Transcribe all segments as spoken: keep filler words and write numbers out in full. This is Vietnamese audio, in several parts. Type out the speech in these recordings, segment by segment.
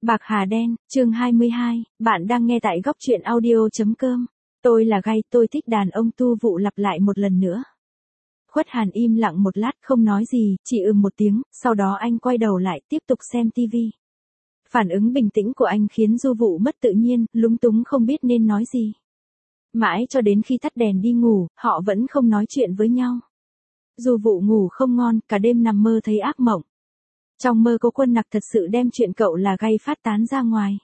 Bạc Hà Đen, chương hai mươi hai, bạn đang nghe tại góc truyện audio.com. Tôi là gay, tôi thích đàn ông tu vụ lặp lại một lần nữa. Khuất Hàn im lặng một lát không nói gì, chỉ ừm một tiếng, sau đó anh quay đầu lại tiếp tục xem tivi. Phản ứng bình tĩnh của anh khiến Du Vụ mất tự nhiên, lúng túng không biết nên nói gì. Mãi cho đến khi tắt đèn đi ngủ, họ vẫn không nói chuyện với nhau. Du Vụ ngủ không ngon, cả đêm nằm mơ thấy ác mộng. Trong mơ Cố Quân Nặc thật sự đem chuyện cậu là gay phát tán ra ngoài.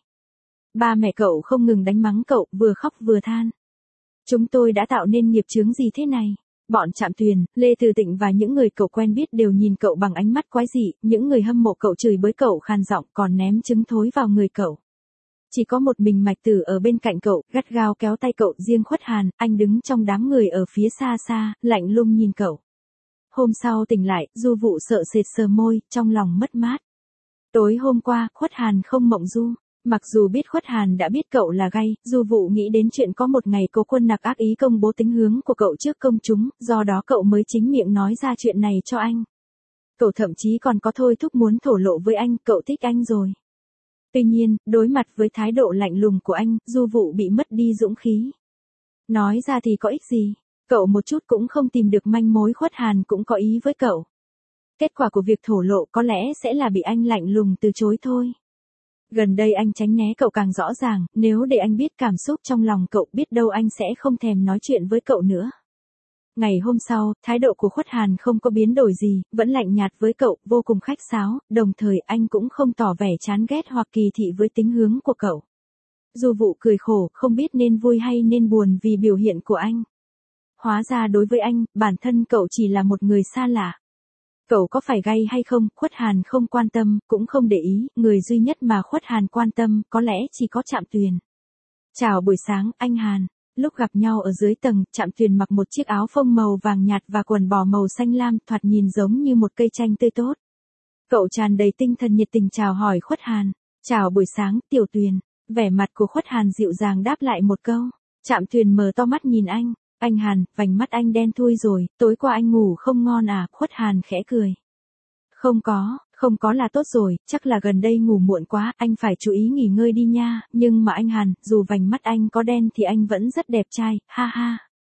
Ba mẹ cậu không ngừng đánh mắng cậu, vừa khóc vừa than. Chúng tôi đã tạo nên nghiệp chướng gì thế này? Bọn Trạm Tuyền, Lê Từ Tịnh và những người cậu quen biết đều nhìn cậu bằng ánh mắt quái dị, những người hâm mộ cậu chửi bới cậu khàn giọng còn ném trứng thối vào người cậu. Chỉ có một mình Mạch Tử ở bên cạnh cậu, gắt gao kéo tay cậu, riêng Khuất Hàn, anh đứng trong đám người ở phía xa xa, lạnh lùng nhìn cậu. Hôm sau tỉnh lại, Du Vụ sợ sệt sờ môi, trong lòng mất mát. Tối hôm qua, Khuất Hàn không mộng du. Mặc dù biết Khuất Hàn đã biết cậu là gay, Du Vụ nghĩ đến chuyện có một ngày Cố Quân Nặc ác ý công bố tính hướng của cậu trước công chúng, do đó cậu mới chính miệng nói ra chuyện này cho anh. Cậu thậm chí còn có thôi thúc muốn thổ lộ với anh, cậu thích anh rồi. Tuy nhiên, đối mặt với thái độ lạnh lùng của anh, Du Vụ bị mất đi dũng khí. Nói ra thì có ích gì? Cậu một chút cũng không tìm được manh mối, Khuất Hàn cũng có ý với cậu. Kết quả của việc thổ lộ có lẽ sẽ là bị anh lạnh lùng từ chối thôi. Gần đây anh tránh né cậu càng rõ ràng, nếu để anh biết cảm xúc trong lòng cậu biết đâu anh sẽ không thèm nói chuyện với cậu nữa. Ngày hôm sau, thái độ của Khuất Hàn không có biến đổi gì, vẫn lạnh nhạt với cậu, vô cùng khách sáo, đồng thời anh cũng không tỏ vẻ chán ghét hoặc kỳ thị với tính hướng của cậu. Du Vụ cười khổ, không biết nên vui hay nên buồn vì biểu hiện của anh. Hóa ra đối với anh, bản thân cậu chỉ là một người xa lạ. Cậu có phải gay hay không, Khuất Hàn không quan tâm, cũng không để ý, người duy nhất mà Khuất Hàn quan tâm, có lẽ chỉ có Trạm Tuyền. Chào buổi sáng, anh Hàn. Lúc gặp nhau ở dưới tầng, Trạm Tuyền mặc một chiếc áo phông màu vàng nhạt và quần bò màu xanh lam, thoạt nhìn giống như một cây chanh tươi tốt. Cậu tràn đầy tinh thần nhiệt tình chào hỏi Khuất Hàn. Chào buổi sáng, Tiểu Tuyền. Vẻ mặt của Khuất Hàn dịu dàng đáp lại một câu. Trạm Tuyền mở to mắt nhìn anh. Anh Hàn, vành mắt anh đen thui rồi, tối qua anh ngủ không ngon à? Khuất Hàn khẽ cười. Không có, không có là tốt rồi, chắc là gần đây ngủ muộn quá, anh phải chú ý nghỉ ngơi đi nha, nhưng mà anh Hàn, dù vành mắt anh có đen thì anh vẫn rất đẹp trai, ha ha.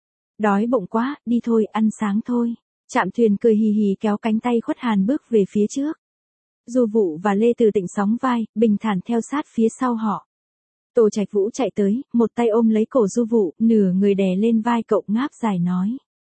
Đói bụng quá, đi thôi, ăn sáng thôi. Trạm Tuyền cười hì hì kéo cánh tay Khuất Hàn bước về phía trước. Du Vụ và Lê Từ Tịnh sóng vai, bình thản theo sát phía sau họ. Tô Trạch Vũ chạy tới, một tay ôm lấy cổ Du Vụ, nửa người đè lên vai cậu ngáp dài nói.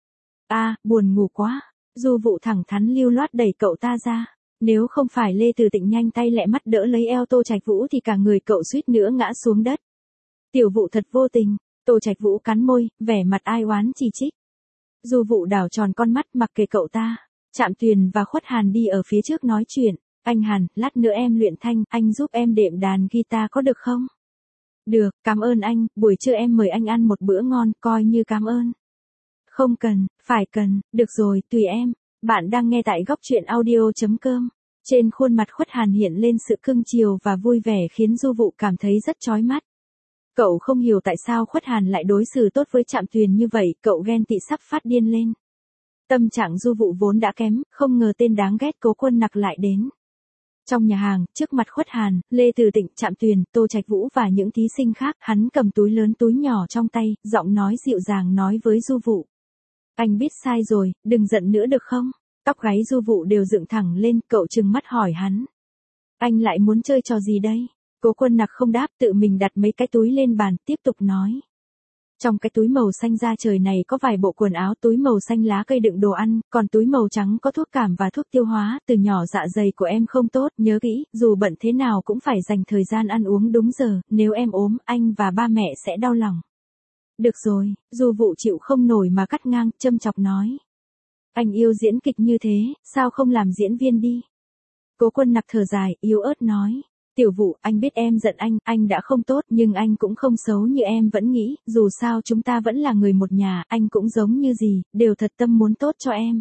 A, à, buồn ngủ quá. Du Vụ thẳng thắn lưu loát đẩy cậu ta ra. Nếu không phải Lê Từ Tịnh nhanh tay lẹ mắt đỡ lấy eo Tô Trạch Vũ thì cả người cậu suýt nữa ngã xuống đất. Tiểu Vụ thật vô tình. Tô Trạch Vũ cắn môi, vẻ mặt ai oán chỉ trích. Du Vụ đảo tròn con mắt mặc kệ cậu ta. Trạm Tuyền và Khuất Hàn đi ở phía trước nói chuyện. Anh Hàn, lát nữa em luyện thanh, anh giúp em đệm đàn guitar có được không? Được, cảm ơn anh, buổi trưa em mời anh ăn một bữa ngon, coi như cảm ơn. Không cần, phải cần, được rồi, tùy em. Bạn đang nghe tại góc truyện audio.com. Trên khuôn mặt Khuất Hàn hiện lên sự cưng chiều và vui vẻ khiến Du Vụ cảm thấy rất chói mắt. Cậu không hiểu tại sao Khuất Hàn lại đối xử tốt với Trạm Tuyền như vậy, cậu ghen tị sắp phát điên lên. Tâm trạng Du Vụ vốn đã kém, không ngờ tên đáng ghét Cố Quân Nặc lại đến. Trong nhà hàng, trước mặt Khuất Hàn, Lê Từ Tịnh, Trạm Tuyền, Tô Trạch Vũ và những thí sinh khác, hắn cầm túi lớn túi nhỏ trong tay, giọng nói dịu dàng nói với Du Vụ. Anh biết sai rồi, đừng giận nữa được không? Tóc gáy Du Vụ đều dựng thẳng lên, cậu trừng mắt hỏi hắn. Anh lại muốn chơi trò gì đây? Cố Quân Nặc không đáp, tự mình đặt mấy cái túi lên bàn, tiếp tục nói. Trong cái túi màu xanh da trời này có vài bộ quần áo, túi màu xanh lá cây đựng đồ ăn, còn túi màu trắng có thuốc cảm và thuốc tiêu hóa, từ nhỏ dạ dày của em không tốt, nhớ kỹ, dù bận thế nào cũng phải dành thời gian ăn uống đúng giờ, nếu em ốm, anh và ba mẹ sẽ đau lòng. Được rồi, Du Vụ chịu không nổi mà cắt ngang, châm chọc nói. Anh yêu diễn kịch như thế, sao không làm diễn viên đi? Cố Quân Nặc thở dài, yếu ớt nói. Tiểu Vụ, anh biết em giận anh, anh đã không tốt nhưng anh cũng không xấu như em vẫn nghĩ, dù sao chúng ta vẫn là người một nhà, anh cũng giống như gì, đều thật tâm muốn tốt cho em.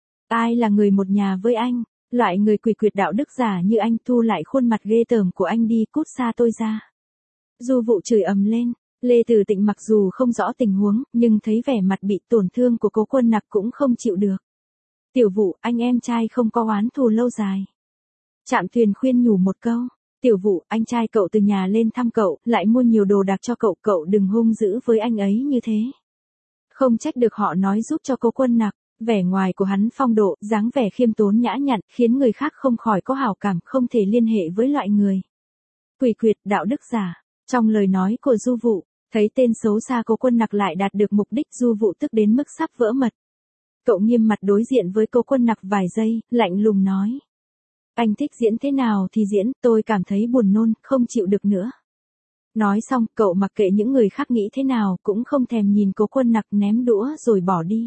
Ai là người một nhà với anh? Loại người quỷ quyệt đạo đức giả như anh, thu lại khuôn mặt ghê tởm của anh đi, cút xa tôi ra. Du Vụ chửi ầm lên, Lê Từ Tịnh mặc dù không rõ tình huống, nhưng thấy vẻ mặt bị tổn thương của Cố Quân Nặc cũng không chịu được. Tiểu Vụ, anh em trai không có oán thù lâu dài. Trạm Tuyền khuyên nhủ một câu. Tiểu Vũ, anh trai cậu từ nhà lên thăm cậu, lại mua nhiều đồ đạc cho cậu, cậu đừng hung dữ với anh ấy như thế. Không trách được họ nói giúp cho Cố Quân Nặc, vẻ ngoài của hắn phong độ, dáng vẻ khiêm tốn nhã nhặn, khiến người khác không khỏi có hảo cảm, không thể liên hệ với loại người quỷ quyệt, đạo đức giả. Trong lời nói của Du Vũ, thấy tên xấu xa Cố Quân Nặc lại đạt được mục đích, Du Vũ tức đến mức sắp vỡ mật. Cậu nghiêm mặt đối diện với Cố Quân Nặc vài giây, lạnh lùng nói. Anh thích diễn thế nào thì diễn, tôi cảm thấy buồn nôn, không chịu được nữa. Nói xong, cậu mặc kệ những người khác nghĩ thế nào, cũng không thèm nhìn Cố Quân Nặc, ném đũa rồi bỏ đi.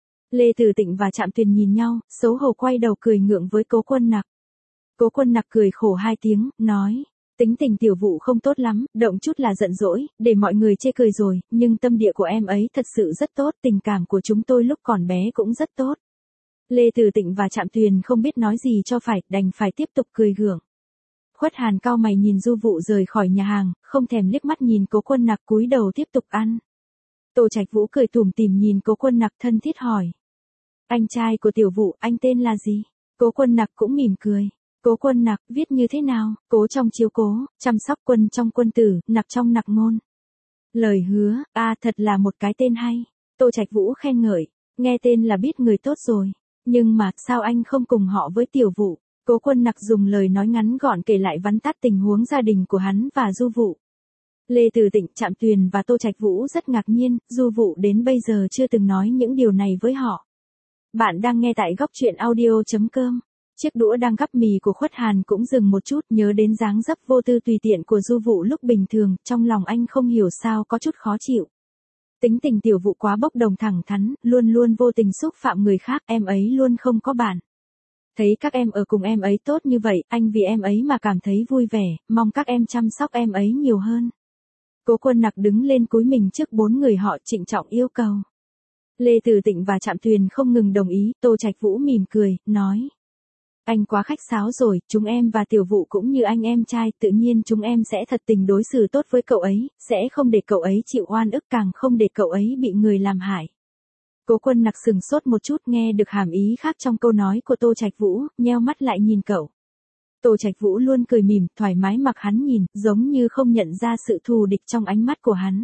Lê Từ Tịnh và Trạm Tuyền nhìn nhau, xấu hổ quay đầu cười ngượng với Cố Quân Nặc. Cố Quân Nặc cười khổ hai tiếng, nói. Tính tình Tiểu Vũ không tốt lắm, động chút là giận dỗi, để mọi người chê cười rồi, nhưng tâm địa của em ấy thật sự rất tốt, tình cảm của chúng tôi lúc còn bé cũng rất tốt. Lê Từ Tịnh và Trạm Tuyền không biết nói gì cho phải, đành phải tiếp tục cười gượng. Khuất Hàn cau mày nhìn Du Vũ rời khỏi nhà hàng, không thèm liếc mắt nhìn Cố Quân Nặc, cúi đầu tiếp tục ăn. Tô Trạch Vũ cười tủm tỉm nhìn Cố Quân Nặc, thân thiết hỏi. Anh trai của Tiểu Vũ, anh tên là gì? Cố Quân Nặc cũng mỉm cười. Cố Quân Nặc, viết như thế nào? Cố trong chiếu cố, chăm sóc, quân trong quân tử, nặc trong nặc ngôn. Lời hứa, a à, thật là một cái tên hay. Tô Trạch Vũ khen ngợi, nghe tên là biết người tốt rồi. Nhưng mà, sao anh không cùng họ với Tiểu Vũ? Cố Quân Nặc dùng lời nói ngắn gọn kể lại vắn tắt tình huống gia đình của hắn và Du Vũ. Lê Từ Tịnh, Trạm Tuyền và Tô Trạch Vũ rất ngạc nhiên, Du Vũ đến bây giờ chưa từng nói những điều này với họ. Bạn đang nghe tại góc truyện audio chấm com. Chiếc đũa đang gắp mì của Khuất Hàn cũng dừng một chút, nhớ đến dáng dấp vô tư tùy tiện của Du Vũ lúc bình thường, trong lòng anh không hiểu sao có chút khó chịu. Tính tình Tiểu Vũ quá bốc đồng thẳng thắn, luôn luôn vô tình xúc phạm người khác, em ấy luôn không có bạn. Thấy các em ở cùng em ấy tốt như vậy, anh vì em ấy mà cảm thấy vui vẻ, mong các em chăm sóc em ấy nhiều hơn. Cố Quân Nặc đứng lên cúi mình trước bốn người họ, trịnh trọng yêu cầu. Lê Từ Tịnh và Trạm Tuyền không ngừng đồng ý, Tô Trạch Vũ mỉm cười, nói. Anh quá khách sáo rồi, chúng em và Tiểu Vũ cũng như anh em trai, tự nhiên chúng em sẽ thật tình đối xử tốt với cậu ấy, sẽ không để cậu ấy chịu oan ức, càng không để cậu ấy bị người làm hại. Cố Quân Nặc sừng sốt một chút, nghe được hàm ý khác trong câu nói của Tô Trạch Vũ, nheo mắt lại nhìn cậu. Tô Trạch Vũ luôn cười mỉm, thoải mái mặc hắn nhìn, giống như không nhận ra sự thù địch trong ánh mắt của hắn.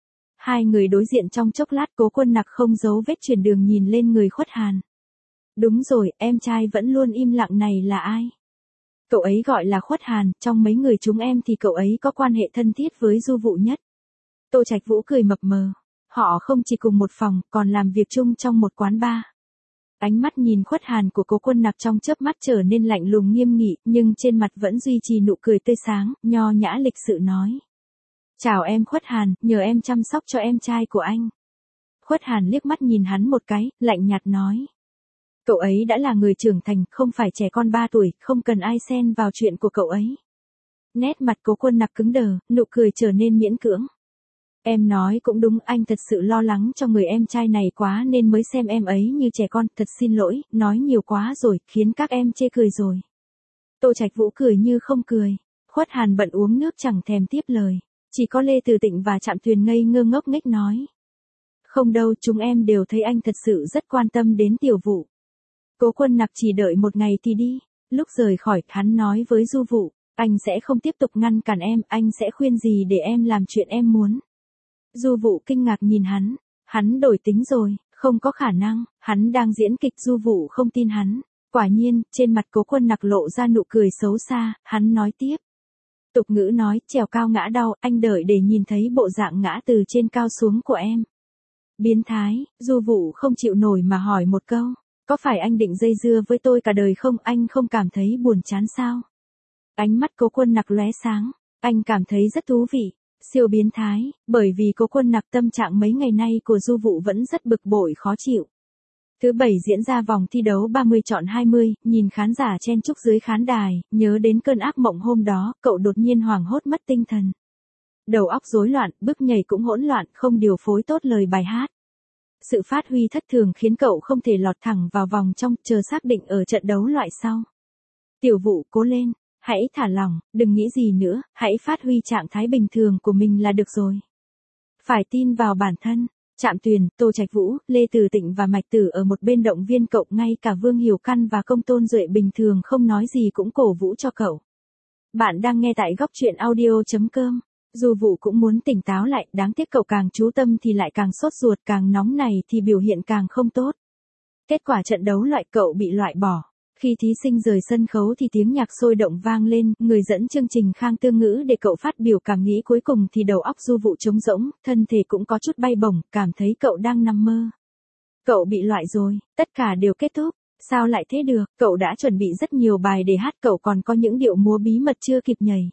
Hai người đối diện trong chốc lát, Cố Quân Nặc không giấu vết chuyển đường nhìn lên người Khuất Hàn. Đúng rồi, em trai vẫn luôn im lặng này là ai? Cậu ấy gọi là Khuất Hàn, trong mấy người chúng em thì cậu ấy có quan hệ thân thiết với Du Vũ nhất. Tô Trạch Vũ cười mập mờ. Họ không chỉ cùng một phòng, còn làm việc chung trong một quán bar. Ánh mắt nhìn Khuất Hàn của Cố Quân Nặc trong chớp mắt trở nên lạnh lùng nghiêm nghị, nhưng trên mặt vẫn duy trì nụ cười tươi sáng, nho nhã lịch sự nói. Chào em Khuất Hàn, nhờ em chăm sóc cho em trai của anh. Khuất Hàn liếc mắt nhìn hắn một cái, lạnh nhạt nói. Cậu ấy đã là người trưởng thành, không phải trẻ con ba tuổi, không cần ai xen vào chuyện của cậu ấy. Nét mặt Cố Quân Nặc cứng đờ, nụ cười trở nên miễn cưỡng. Em nói cũng đúng, anh thật sự lo lắng cho người em trai này quá nên mới xem em ấy như trẻ con, thật xin lỗi, nói nhiều quá rồi, khiến các em chê cười rồi. Tô Trạch Vũ cười như không cười. Khuất Hàn bận uống nước chẳng thèm tiếp lời. Chỉ có Lê Từ Tịnh và Trạm Tuyền ngây ngơ ngốc nghếch nói. Không đâu, chúng em đều thấy anh thật sự rất quan tâm đến Tiểu Vũ. Cố Quân Nặc chỉ đợi một ngày thì đi. Lúc rời khỏi, hắn nói với Du Vũ, anh sẽ không tiếp tục ngăn cản em, anh sẽ khuyên gì để em làm chuyện em muốn. Du Vũ kinh ngạc nhìn hắn, hắn đổi tính rồi, không có khả năng, hắn đang diễn kịch. Du Vũ không tin hắn. Quả nhiên, trên mặt Cố Quân Nặc lộ ra nụ cười xấu xa, hắn nói tiếp. Tục ngữ nói, trèo cao ngã đau, anh đợi để nhìn thấy bộ dạng ngã từ trên cao xuống của em. Biến thái, Du Vũ không chịu nổi mà hỏi một câu. Có phải anh định dây dưa với tôi cả đời không, anh không cảm thấy buồn chán sao? Ánh mắt Cố Quân Nặc lóe sáng, anh cảm thấy rất thú vị, siêu biến thái, bởi vì Cố Quân Nặc tâm trạng mấy ngày nay của Du Vũ vẫn rất bực bội khó chịu. Thứ bảy diễn ra vòng thi đấu ba mươi chọn hai mươi, nhìn khán giả chen chúc dưới khán đài, nhớ đến cơn ác mộng hôm đó, cậu đột nhiên hoảng hốt mất tinh thần. Đầu óc rối loạn, bước nhảy cũng hỗn loạn, không điều phối tốt lời bài hát. Sự phát huy thất thường khiến cậu không thể lọt thẳng vào vòng trong, chờ xác định ở trận đấu loại sau. Tiểu Vũ, cố lên, hãy thả lỏng, đừng nghĩ gì nữa, hãy phát huy trạng thái bình thường của mình là được rồi. Phải tin vào bản thân. Trạm Tuyền, Tô Trạch Vũ, Lê Từ Tịnh và Mạch Tử ở một bên động viên cậu, ngay cả Vương Hiểu Căn và Công Tôn Duệ bình thường không nói gì cũng cổ vũ cho cậu. Bạn đang nghe tại góc truyện audio.com. Dù Vũ cũng muốn tỉnh táo lại, đáng tiếc cậu càng chú tâm thì lại càng sốt ruột, càng nóng này thì biểu hiện càng không tốt. Kết quả trận đấu loại cậu bị loại bỏ. Khi thí sinh rời sân khấu thì tiếng nhạc sôi động vang lên, người dẫn chương trình Khang Tương Ngữ để cậu phát biểu cảm nghĩ cuối cùng thì đầu óc Du Vũ trống rỗng, thân thể cũng có chút bay bổng, cảm thấy cậu đang nằm mơ. Cậu bị loại rồi, tất cả đều kết thúc. Sao lại thế được, cậu đã chuẩn bị rất nhiều bài để hát, cậu còn có những điệu múa bí mật chưa kịp nhảy.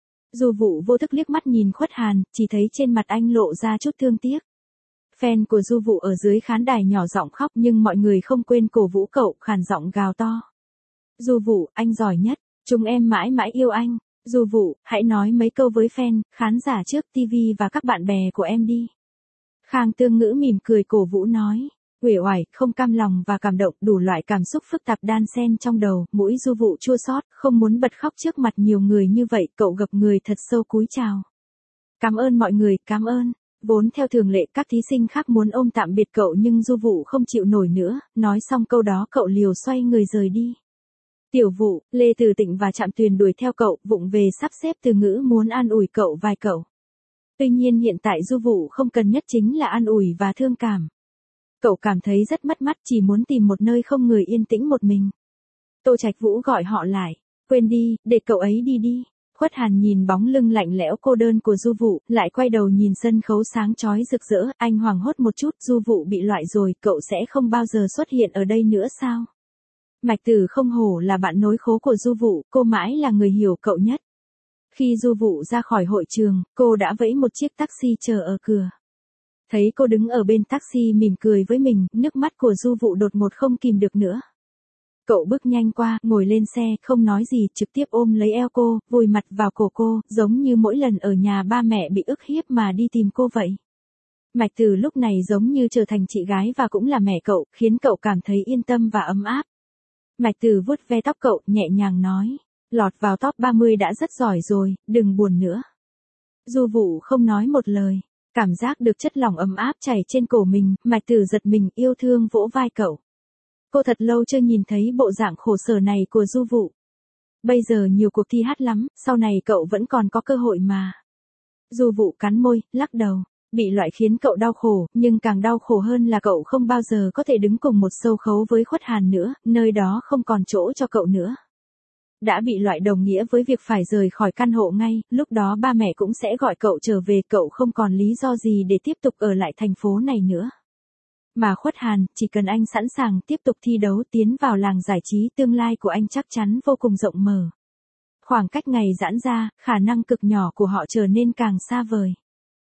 Du Vũ vô thức liếc mắt nhìn Khuất Hàn, chỉ thấy trên mặt anh lộ ra chút thương tiếc. Fan của Du Vũ ở dưới khán đài nhỏ giọng khóc nhưng mọi người không quên cổ vũ cậu, khàn giọng gào to. Du Vũ, anh giỏi nhất, chúng em mãi mãi yêu anh. Du Vũ, hãy nói mấy câu với fan, khán giả trước ti vi và các bạn bè của em đi. Khang Tương Ngữ mỉm cười cổ vũ nói. Uể oải, không cam lòng và cảm động, đủ loại cảm xúc phức tạp đan xen trong đầu, mũi Du Vũ chua xót, không muốn bật khóc trước mặt nhiều người như vậy, cậu gập người thật sâu cúi chào. Cảm ơn mọi người, cảm ơn. Vốn theo thường lệ các thí sinh khác muốn ôm tạm biệt cậu nhưng Du Vũ không chịu nổi nữa, nói xong câu đó cậu liều xoay người rời đi. Tiểu Vũ, Lê Từ Tịnh và Trạm Tuyền đuổi theo cậu, vụng về sắp xếp Từ Ngữ muốn an ủi cậu vài câu. Tuy nhiên hiện tại Du Vũ không cần nhất chính là an ủi và thương cảm. Cậu cảm thấy rất mất mát, chỉ muốn tìm một nơi không người yên tĩnh một mình. Tô Trạch Vũ gọi họ lại. Quên đi, để cậu ấy đi đi. Khuất Hàn nhìn bóng lưng lạnh lẽo cô đơn của Du Vũ, lại quay đầu nhìn sân khấu sáng chói rực rỡ, anh hoảng hốt một chút, Du Vũ bị loại rồi, cậu sẽ không bao giờ xuất hiện ở đây nữa sao? Mạch Tử không hổ là bạn nối khố của Du Vũ, cô mãi là người hiểu cậu nhất. Khi Du Vũ ra khỏi hội trường, cô đã vẫy một chiếc taxi chờ ở cửa. Thấy cô đứng ở bên taxi mỉm cười với mình, nước mắt của Du Vũ đột ngột không kìm được nữa. Cậu bước nhanh qua, ngồi lên xe, không nói gì, trực tiếp ôm lấy eo cô, vùi mặt vào cổ cô, giống như mỗi lần ở nhà ba mẹ bị ức hiếp mà đi tìm cô vậy. Mạch Tử lúc này giống như trở thành chị gái và cũng là mẹ cậu, khiến cậu cảm thấy yên tâm và ấm áp. Mạch Tử vuốt ve tóc cậu, nhẹ nhàng nói, lọt vào top ba mươi đã rất giỏi rồi, đừng buồn nữa. Du Vũ không nói một lời. Cảm giác được chất lỏng ấm áp chảy trên cổ mình, Mạch Tử giật mình, yêu thương vỗ vai cậu. Cô thật lâu chưa nhìn thấy bộ dạng khổ sở này của Du Vũ. Bây giờ nhiều cuộc thi hát lắm, sau này cậu vẫn còn có cơ hội mà. Du Vũ cắn môi, lắc đầu. Bị loại khiến cậu đau khổ, nhưng càng đau khổ hơn là cậu không bao giờ có thể đứng cùng một sâu khấu với Khuất Hàn nữa, nơi đó không còn chỗ cho cậu nữa. Đã bị loại đồng nghĩa với việc phải rời khỏi căn hộ ngay, lúc đó ba mẹ cũng sẽ gọi cậu trở về, cậu không còn lý do gì để tiếp tục ở lại thành phố này nữa. Mà Khuất Hàn, chỉ cần anh sẵn sàng tiếp tục thi đấu tiến vào làng giải trí, tương lai của anh chắc chắn vô cùng rộng mở. Khoảng cách ngày giãn ra, khả năng cực nhỏ của họ trở nên càng xa vời.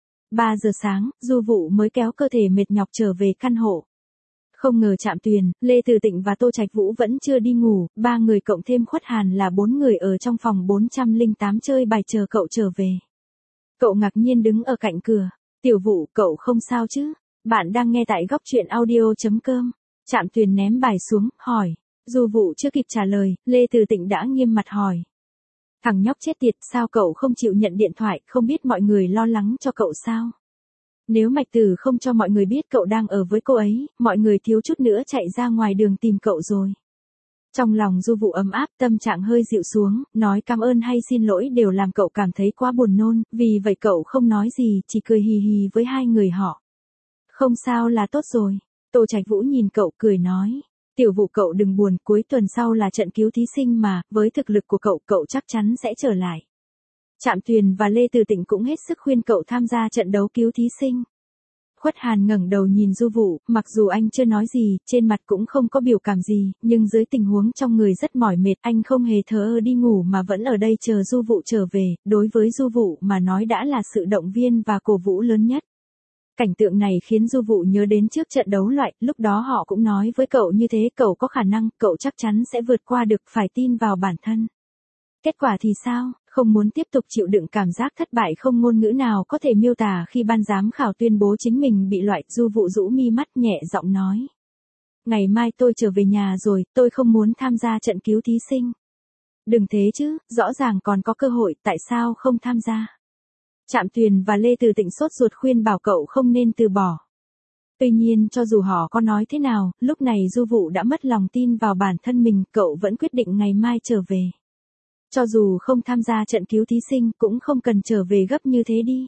ba giờ sáng, Du Vũ mới kéo cơ thể mệt nhọc trở về căn hộ. Không ngờ Trạm Tuyền, Lê Từ Tịnh và Tô Trạch Vũ vẫn chưa đi ngủ, ba người cộng thêm Khuất Hàn là bốn người ở trong phòng bốn trăm lẻ tám chơi bài chờ cậu trở về. Cậu ngạc nhiên đứng ở cạnh cửa. Tiểu Vũ, cậu không sao chứ? Bạn đang nghe tại góc truyện audio.com. Trạm Tuyền ném bài xuống, hỏi. Du Vũ chưa kịp trả lời, Lê Từ Tịnh đã nghiêm mặt hỏi. Thằng nhóc chết tiệt, sao cậu không chịu nhận điện thoại, không biết mọi người lo lắng cho cậu sao? Nếu Mạch Tử không cho mọi người biết cậu đang ở với cô ấy, mọi người thiếu chút nữa chạy ra ngoài đường tìm cậu rồi. Trong lòng Du Vũ ấm áp, tâm trạng hơi dịu xuống, nói cảm ơn hay xin lỗi đều làm cậu cảm thấy quá buồn nôn, vì vậy cậu không nói gì, chỉ cười hì hì với hai người họ. Không sao là tốt rồi. Tô Trạch Vũ nhìn cậu cười nói. Tiểu Vũ cậu đừng buồn, cuối tuần sau là trận cứu thí sinh mà, với thực lực của cậu, cậu chắc chắn sẽ trở lại. Trạm Tuyền và Lê Từ Tịnh cũng hết sức khuyên cậu tham gia trận đấu cứu thí sinh. Khuất Hàn ngẩng đầu nhìn Du Vũ, mặc dù anh chưa nói gì, trên mặt cũng không có biểu cảm gì, nhưng dưới tình huống trong người rất mỏi mệt, anh không hề thờ ơ đi ngủ mà vẫn ở đây chờ Du Vũ trở về, đối với Du Vũ mà nói đã là sự động viên và cổ vũ lớn nhất. Cảnh tượng này khiến Du Vũ nhớ đến trước trận đấu loại, lúc đó họ cũng nói với cậu như thế, cậu có khả năng, cậu chắc chắn sẽ vượt qua được, phải tin vào bản thân. Kết quả thì sao? Không muốn tiếp tục chịu đựng cảm giác thất bại không ngôn ngữ nào có thể miêu tả khi ban giám khảo tuyên bố chính mình bị loại, Du Vũ rũ mi mắt nhẹ giọng nói. Ngày mai tôi trở về nhà rồi, tôi không muốn tham gia trận cứu thí sinh. Đừng thế chứ, rõ ràng còn có cơ hội, tại sao không tham gia? Trạm Tuyền và Lê Từ Tịnh sốt ruột khuyên bảo cậu không nên từ bỏ. Tuy nhiên cho dù họ có nói thế nào, lúc này Du Vũ đã mất lòng tin vào bản thân mình, cậu vẫn quyết định ngày mai trở về. Cho dù không tham gia trận cứu thí sinh cũng không cần trở về gấp như thế đi.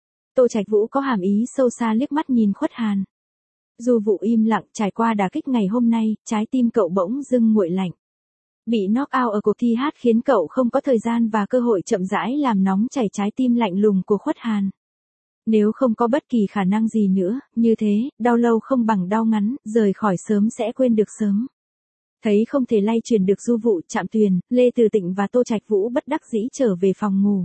Tô Trạch Vũ có hàm ý sâu xa liếc mắt nhìn Khuất Hàn. Du Vũ im lặng, trải qua đả kích ngày hôm nay, trái tim cậu bỗng dưng nguội lạnh. Bị knock out ở cuộc thi hát khiến cậu không có thời gian và cơ hội chậm rãi làm nóng chảy trái tim lạnh lùng của Khuất Hàn. Nếu không có bất kỳ khả năng gì nữa, như thế, đau lâu không bằng đau ngắn, rời khỏi sớm sẽ quên được sớm. Thấy không thể lay chuyển được Du Vũ, Trạm Tuyền, Lê Từ Tịnh và Tô Trạch Vũ bất đắc dĩ trở về phòng ngủ.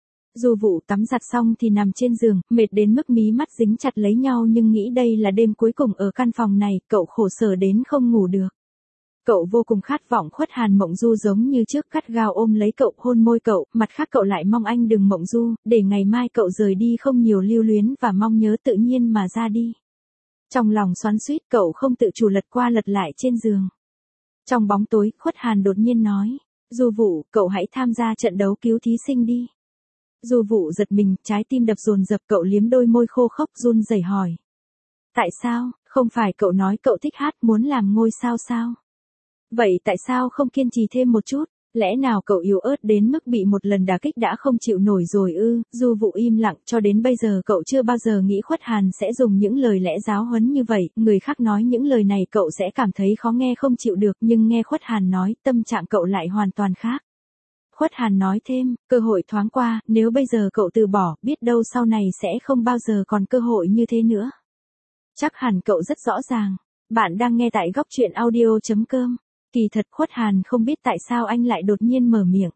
Du Vũ tắm giặt xong thì nằm trên giường, mệt đến mức mí mắt dính chặt lấy nhau nhưng nghĩ đây là đêm cuối cùng ở căn phòng này, cậu khổ sở đến không ngủ được. Cậu vô cùng khát vọng Khuất Hàn Mộng Du giống như trước gắt gao ôm lấy cậu, hôn môi cậu, mặt khác cậu lại mong anh đừng Mộng Du, để ngày mai cậu rời đi không nhiều lưu luyến và mong nhớ tự nhiên mà ra đi. Trong lòng xoắn xuýt cậu không tự chủ lật qua lật lại trên giường. Trong bóng tối, Khuất Hàn đột nhiên nói, Du Vũ, cậu hãy tham gia trận đấu cứu thí sinh đi. Du Vũ giật mình, trái tim đập dồn dập, cậu liếm đôi môi khô khốc run rẩy hỏi. Tại sao, không phải cậu nói cậu thích hát muốn làm ngôi sao sao? Vậy tại sao không kiên trì thêm một chút? Lẽ nào cậu yếu ớt đến mức bị một lần đả kích đã không chịu nổi rồi ư? Du Vũ im lặng, cho đến bây giờ cậu chưa bao giờ nghĩ Khuất Hàn sẽ dùng những lời lẽ giáo huấn như vậy, người khác nói những lời này cậu sẽ cảm thấy khó nghe không chịu được, nhưng nghe Khuất Hàn nói, tâm trạng cậu lại hoàn toàn khác. Khuất Hàn nói thêm, cơ hội thoáng qua, nếu bây giờ cậu từ bỏ, biết đâu sau này sẽ không bao giờ còn cơ hội như thế nữa. Chắc hẳn cậu rất rõ ràng. Bạn đang nghe tại góc truyện audio chấm com. Kỳ thật Khuất Hàn không biết tại sao anh lại đột nhiên mở miệng.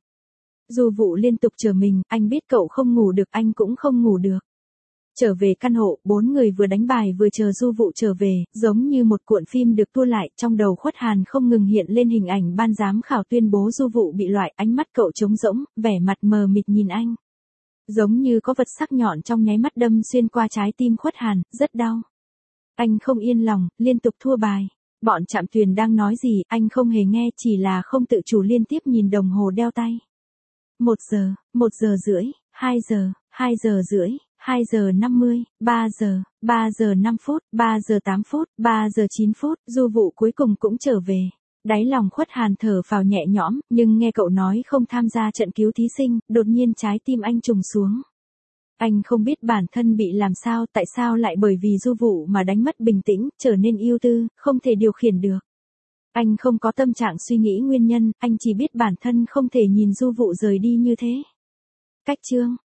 Du Vũ liên tục chờ mình, anh biết cậu không ngủ được, anh cũng không ngủ được. Trở về căn hộ, bốn người vừa đánh bài vừa chờ Du Vũ trở về, giống như một cuộn phim được tua lại, trong đầu Khuất Hàn không ngừng hiện lên hình ảnh ban giám khảo tuyên bố Du Vũ bị loại, ánh mắt cậu trống rỗng, vẻ mặt mờ mịt nhìn anh. Giống như có vật sắc nhọn trong nháy mắt đâm xuyên qua trái tim Khuất Hàn, rất đau. Anh không yên lòng, liên tục thua bài. Bọn Trạm Tuyền đang nói gì, anh không hề nghe, chỉ là không tự chủ liên tiếp nhìn đồng hồ đeo tay. Một giờ, một giờ rưỡi, hai giờ, hai giờ rưỡi, hai giờ năm mươi, ba giờ, ba giờ năm phút, ba giờ tám phút, ba giờ chín phút, Du Vũ cuối cùng cũng trở về. Đáy lòng Khuất Hàn thở phào nhẹ nhõm, nhưng nghe cậu nói không tham gia trận cứu thí sinh, đột nhiên trái tim anh trùng xuống. Anh không biết bản thân bị làm sao, tại sao lại bởi vì Du Vũ mà đánh mất bình tĩnh, trở nên ưu tư, không thể điều khiển được. Anh không có tâm trạng suy nghĩ nguyên nhân, anh chỉ biết bản thân không thể nhìn Du Vũ rời đi như thế. Cách chương